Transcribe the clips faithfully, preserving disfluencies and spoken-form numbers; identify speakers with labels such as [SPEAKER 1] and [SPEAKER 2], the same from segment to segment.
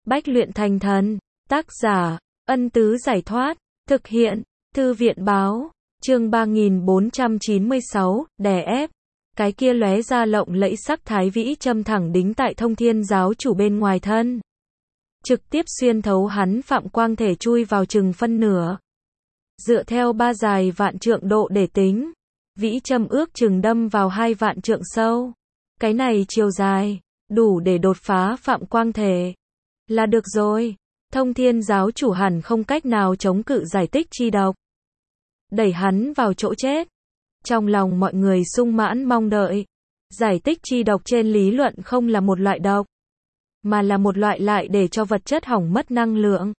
[SPEAKER 1] Bách luyện thành thần. Tác giả, Ân Tứ Giải Thoát. Thực hiện, Thư viện Báo. Chương ba nghìn bốn trăm chín mươi sáu, đè ép. Cái kia lóe ra lộng lẫy sắc thái vĩ châm thẳng đính tại Thông Thiên giáo chủ bên ngoài thân. Trực tiếp xuyên thấu hắn phạm quang thể chui vào chừng phân nửa. Dựa theo ba dài vạn trượng độ để tính, vĩ châm ước chừng đâm vào hai vạn trượng sâu. Cái này chiều dài, đủ để đột phá phạm quang thể. Là được rồi. Thông Thiên giáo chủ hẳn không cách nào chống cự giải tích chi độc. Đẩy hắn vào chỗ chết. Trong lòng mọi người sung mãn mong đợi. Giải tích chi độc trên lý luận không là một loại độc, mà là một loại lại để cho vật chất hỏng mất năng lượng.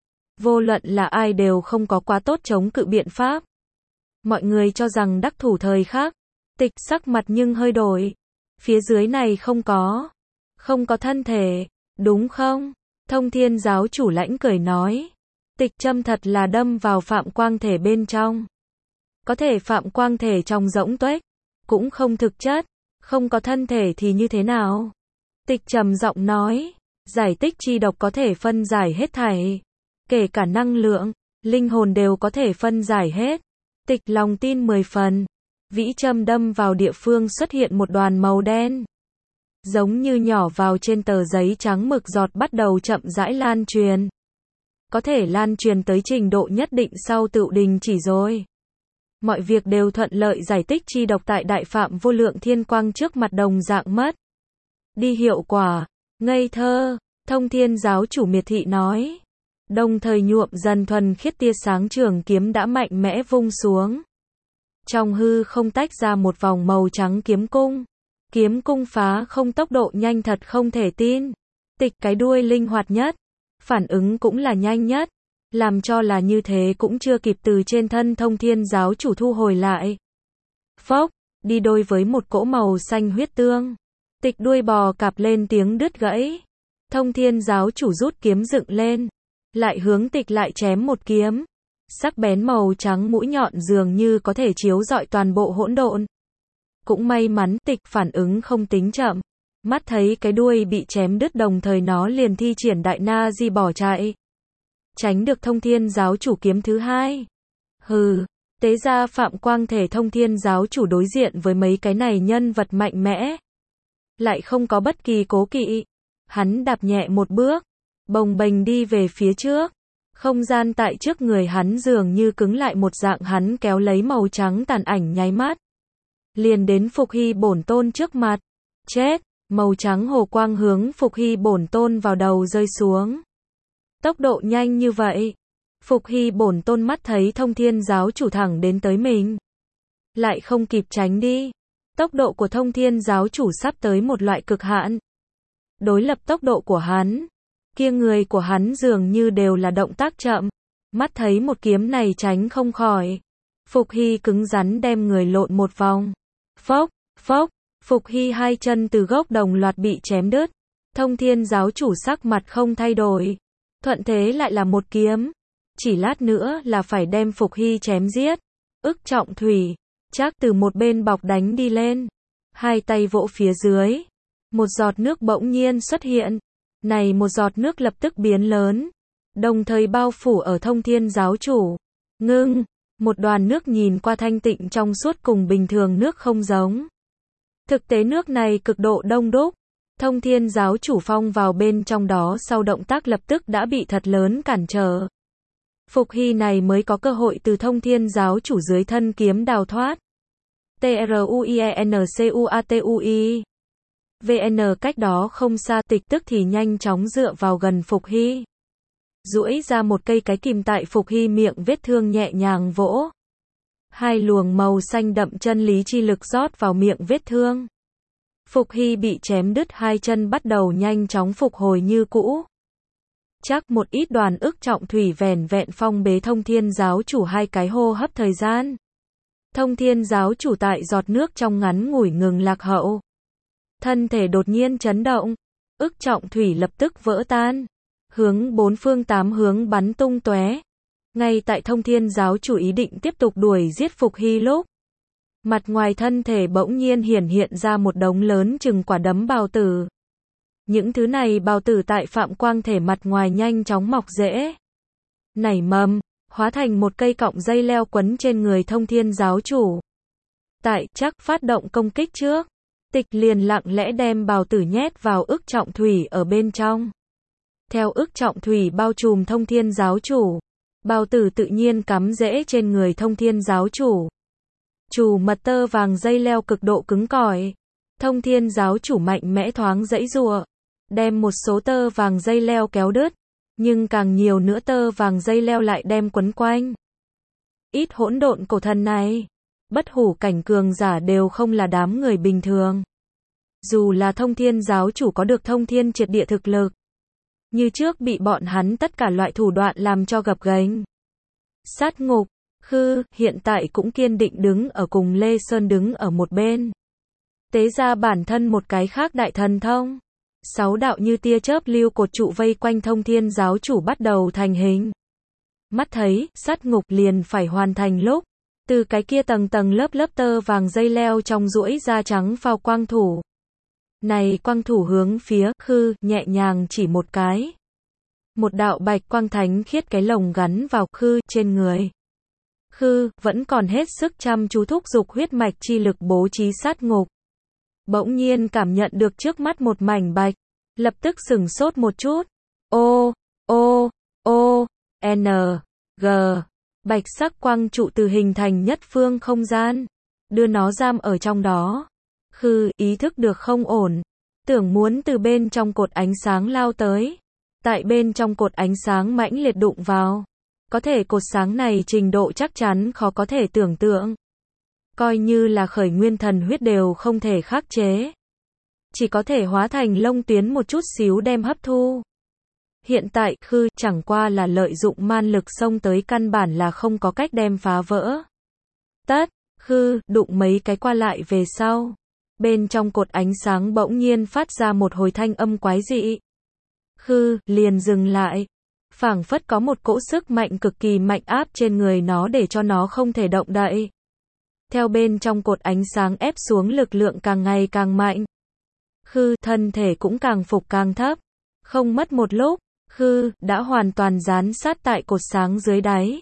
[SPEAKER 1] Vô luận là ai đều không có quá tốt chống cự biện pháp. Mọi người cho rằng đắc thủ thời khắc. Tịch sắc mặt nhưng hơi đổi. Phía dưới này không có. Không có thân thể, đúng không? Thông Thiên giáo chủ lãnh cười nói. Tịch châm thật là đâm vào phạm quang thể bên trong. Có thể phạm quang thể trong rỗng tuếch, cũng không thực chất. Không có thân thể thì như thế nào? Tịch trầm giọng nói. Giải tích chi độc có thể phân giải hết thảy. Kể cả năng lượng, linh hồn đều có thể phân giải hết. Tịch lòng tin mười phần. Vĩ châm đâm vào địa phương xuất hiện một đoàn màu đen. Giống như nhỏ vào trên tờ giấy trắng mực giọt bắt đầu chậm rãi lan truyền. Có thể lan truyền tới trình độ nhất định sau tự đình chỉ rồi. Mọi việc đều thuận lợi, giải tích chi độc tại đại phạm vô lượng thiên quang trước mặt đồng dạng mất đi hiệu quả. Ngây thơ, Thông Thiên giáo chủ miệt thị nói. Đồng thời nhuộm dần thuần khiết tia sáng trường kiếm đã mạnh mẽ vung xuống. Trong hư không tách ra một vòng màu trắng kiếm cung. Kiếm cung phá không tốc độ nhanh thật không thể tin. Tịch cái đuôi linh hoạt nhất. Phản ứng cũng là nhanh nhất. Làm cho là như thế cũng chưa kịp từ trên thân Thông Thiên giáo chủ thu hồi lại. Phốc, đi đôi với một cỗ màu xanh huyết tương. Tịch đuôi bò cạp lên tiếng đứt gãy. Thông Thiên giáo chủ rút kiếm dựng lên. Lại hướng tịch lại chém một kiếm. Sắc bén màu trắng mũi nhọn dường như có thể chiếu rọi toàn bộ hỗn độn. Cũng may mắn tịch phản ứng không tính chậm. Mắt thấy cái đuôi bị chém đứt đồng thời nó liền thi triển đại na di bỏ chạy. Tránh được Thông Thiên giáo chủ kiếm thứ hai. Hừ, tế ra phạm quang thể Thông Thiên giáo chủ đối diện với mấy cái này nhân vật mạnh mẽ. Lại không có bất kỳ cố kỵ. Hắn đạp nhẹ một bước. Bồng bềnh đi về phía trước. Không gian tại trước người hắn dường như cứng lại một dạng, hắn kéo lấy màu trắng tàn ảnh nháy mắt. Liền đến Phục Hy bổn tôn trước mặt. Chết, màu trắng hồ quang hướng Phục Hy bổn tôn vào đầu rơi xuống. Tốc độ nhanh như vậy. Phục Hy bổn tôn mắt thấy Thông Thiên giáo chủ thẳng đến tới mình. Lại không kịp tránh đi. Tốc độ của Thông Thiên giáo chủ sắp tới một loại cực hạn. Đối lập tốc độ của hắn. Kia người của hắn dường như đều là động tác chậm. Mắt thấy một kiếm này tránh không khỏi. Phục Hy cứng rắn đem người lộn một vòng. Phốc, phốc, Phục Hy hai chân từ gốc đồng loạt bị chém đứt. Thông Thiên giáo chủ sắc mặt không thay đổi. Thuận thế lại là một kiếm. Chỉ lát nữa là phải đem Phục Hy chém giết. Ức trọng thủy. Chắc từ một bên bọc đánh đi lên. Hai tay vỗ phía dưới. Một giọt nước bỗng nhiên xuất hiện. Này một giọt nước lập tức biến lớn. Đồng thời bao phủ ở Thông Thiên giáo chủ. Ngưng. Một đoàn nước nhìn qua thanh tịnh trong suốt cùng bình thường nước không giống. Thực tế nước này cực độ đông đúc. Thông Thiên giáo chủ phong vào bên trong đó sau động tác lập tức đã bị thật lớn cản trở. Phục Hy này mới có cơ hội từ Thông Thiên giáo chủ dưới thân kiếm đào thoát. T R U I E N C U A T U I V N cách đó không xa, tịch tức thì nhanh chóng dựa vào gần Phục Hy. Duỗi ra một cây cái kìm tại Phục Hy miệng vết thương nhẹ nhàng vỗ. Hai luồng màu xanh đậm chân lý chi lực rót vào miệng vết thương. Phục Hy bị chém đứt hai chân bắt đầu nhanh chóng phục hồi như cũ. Chắc một ít đoàn ức trọng thủy vẻn vẹn phong bế Thông Thiên giáo chủ hai cái hô hấp thời gian. Thông Thiên giáo chủ tại giọt nước trong ngắn ngủi ngừng lạc hậu. Thân thể đột nhiên chấn động. Ức trọng thủy lập tức vỡ tan. Hướng bốn phương tám hướng bắn tung tóe. Ngay tại Thông Thiên giáo chủ ý định tiếp tục đuổi giết Phục Hy lúc. Mặt ngoài thân thể bỗng nhiên hiển hiện ra một đống lớn chừng quả đấm bào tử. Những thứ này bào tử tại Phạm Quang thể mặt ngoài nhanh chóng mọc rễ, nảy mầm, hóa thành một cây cọng dây leo quấn trên người Thông Thiên giáo chủ. Tại chắc phát động công kích trước, Tịch liền lặng lẽ đem bào tử nhét vào ức trọng thủy ở bên trong. Theo ức trọng thủy bao trùm Thông Thiên giáo chủ, bào tử tự nhiên cắm rễ trên người Thông Thiên giáo chủ. Chủ mật tơ vàng dây leo cực độ cứng cỏi. Thông Thiên giáo chủ mạnh mẽ thoáng giãy giụa, đem một số tơ vàng dây leo kéo đứt, nhưng càng nhiều nữa tơ vàng dây leo lại đem quấn quanh. Ít hỗn độn cổ thần này, bất hủ cảnh cường giả đều không là đám người bình thường. Dù là Thông Thiên giáo chủ có được thông thiên triệt địa thực lực, như trước bị bọn hắn tất cả loại thủ đoạn làm cho gập ghềnh. Sát ngục, Khư, hiện tại cũng kiên định đứng ở cùng Lê Sơn đứng ở một bên. Tế ra bản thân một cái khác đại thần thông. Sáu đạo như tia chớp lưu cột trụ vây quanh Thông Thiên giáo chủ bắt đầu thành hình. Mắt thấy, sát ngục liền phải hoàn thành lúc, từ cái kia tầng tầng lớp lớp tơ vàng dây leo trong duỗi da trắng phao quang thủ. Này quang thủ hướng phía Khư, nhẹ nhàng chỉ một cái. Một đạo bạch quang thánh khiết cái lồng gắn vào Khư trên người. Khư, vẫn còn hết sức chăm chú thúc giục huyết mạch chi lực bố trí sát ngục. Bỗng nhiên cảm nhận được trước mắt một mảnh bạch, lập tức sửng sốt một chút. Ô, ô, ô, N, G, bạch sắc quang trụ từ hình thành nhất phương không gian, đưa nó giam ở trong đó. Khư, ý thức được không ổn, tưởng muốn từ bên trong cột ánh sáng lao tới. Tại bên trong cột ánh sáng mãnh liệt đụng vào. Có thể cột sáng này trình độ chắc chắn khó có thể tưởng tượng. Coi như là khởi nguyên thần huyết đều không thể khắc chế. Chỉ có thể hóa thành lông tuyến một chút xíu đem hấp thu. Hiện tại, Khư chẳng qua là lợi dụng man lực xông tới căn bản là không có cách đem phá vỡ. Tất, Khư, đụng mấy cái qua lại về sau. Bên trong cột ánh sáng bỗng nhiên phát ra một hồi thanh âm quái dị. Khư, liền dừng lại. Phảng phất có một cỗ sức mạnh cực kỳ mạnh áp trên người nó để cho nó không thể động đậy. Theo bên trong cột ánh sáng ép xuống lực lượng càng ngày càng mạnh. Khư, thân thể cũng càng phục càng thấp. Không mất một lúc, Khư, đã hoàn toàn dán sát tại cột sáng dưới đáy.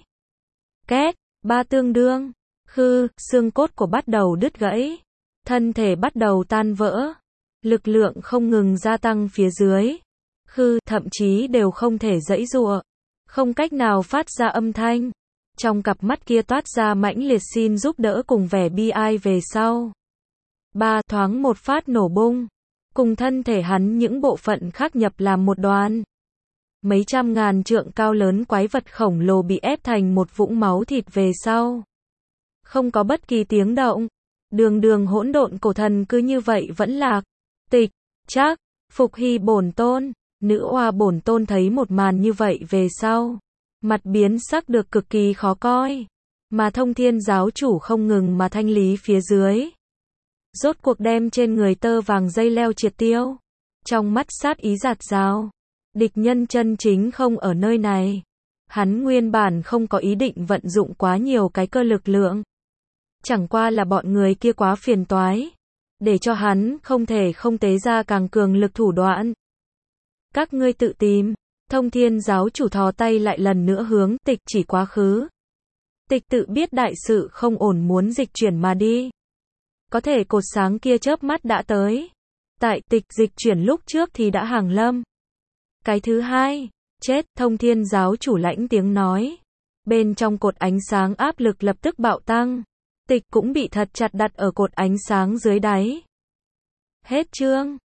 [SPEAKER 1] Két, ba tương đương. Khư, xương cốt của bắt đầu đứt gãy. Thân thể bắt đầu tan vỡ. Lực lượng không ngừng gia tăng phía dưới. Khư, thậm chí đều không thể giãy giụa. Không cách nào phát ra âm thanh. Trong cặp mắt kia toát ra mãnh liệt xin giúp đỡ cùng vẻ bi ai về sau. Ba, thoáng một phát nổ bung. Cùng thân thể hắn những bộ phận khác nhập làm một đoàn. Mấy trăm ngàn trượng cao lớn quái vật khổng lồ bị ép thành một vũng máu thịt về sau. Không có bất kỳ tiếng động. Đường đường hỗn độn cổ thần cứ như vậy vẫn lạc. Tịch, Trác, Phục Hy bổn tôn, nữ oa bổn tôn thấy một màn như vậy về sau. Mặt biến sắc được cực kỳ khó coi. Mà Thông Thiên giáo chủ không ngừng mà thanh lý phía dưới. Rốt cuộc đem trên người tơ vàng dây leo triệt tiêu. Trong mắt sát ý giạt rào. Địch nhân chân chính không ở nơi này. Hắn nguyên bản không có ý định vận dụng quá nhiều cái cơ lực lượng. Chẳng qua là bọn người kia quá phiền toái. Để cho hắn không thể không tế ra càng cường lực thủ đoạn. Các ngươi tự tìm. Thông Thiên giáo chủ thò tay lại lần nữa hướng Tịch chỉ quá khứ. Tịch tự biết đại sự không ổn muốn dịch chuyển mà đi. Có thể cột sáng kia chớp mắt đã tới. Tại Tịch dịch chuyển lúc trước thì đã hàng lâm. Cái thứ hai, chết, Thông Thiên giáo chủ lãnh tiếng nói. Bên trong cột ánh sáng áp lực lập tức bạo tăng. Tịch cũng bị thật chặt đặt ở cột ánh sáng dưới đáy. Hết chương.